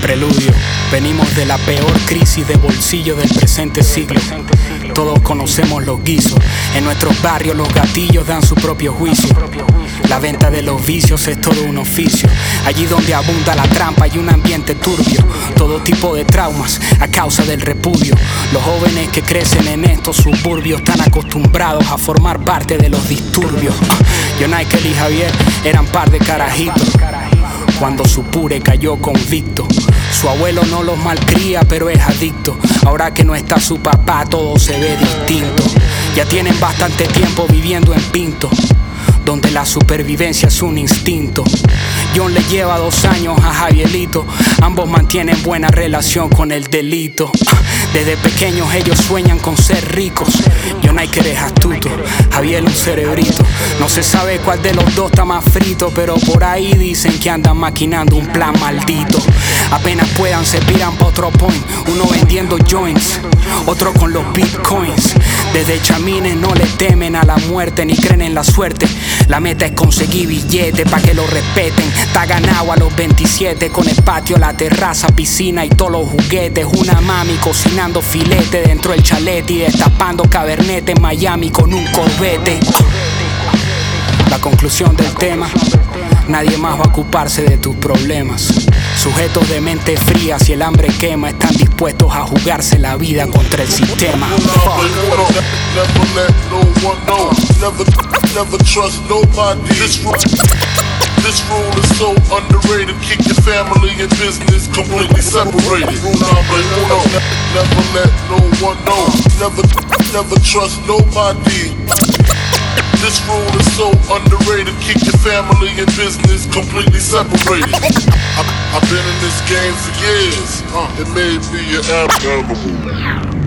Preludio. Venimos de la peor crisis de bolsillo del presente siglo. Todos conocemos los guisos. En nuestros barrios los gatillos dan su propio juicio. La venta de los vicios es todo un oficio. Allí donde abunda la trampa y un ambiente turbio. Todo tipo de traumas a causa del repudio. Los jóvenes que crecen en estos suburbios están acostumbrados a formar parte de los disturbios. Jonaikel y Javier eran par de carajitos cuando su pure cayó convicto. Su abuelo no los malcría, pero es adicto. Ahora que no está su papá, todo se ve distinto. Ya tienen bastante tiempo viviendo en Pinto, donde la supervivencia es un instinto. John le lleva 2 años a Javierito. Ambos mantienen buena relación con el delito. Desde pequeños ellos sueñan con ser ricos. Jonaikel es astuto, Javier un cerebrito. No se sabe cuál de los dos está más frito, pero por ahí dicen que andan maquinando un plan maldito. Apenas puedan se piran pa' otro point. Uno vendiendo joints, otro con los bitcoins. Desde chamines no le temen a la muerte ni creen en la suerte. La meta es conseguir billetes pa' que lo respeten. Está ganado a los 27 con el patio, la terraza, piscina y todos los juguetes. Una mami cocinando filete dentro del chalet y destapando Cabernet en Miami con un Corvette. La conclusión del tema: nadie más va a ocuparse de tus problemas. Sujetos de mente fría, si el hambre quema, están dispuestos a jugarse la vida contra el sistema. This rule is so underrated. Keep your family and business completely separated. Never let no one know. Never trust nobody. This rule is so underrated. Keep your family and business completely separated. I've been in this game for years. It made me an animal.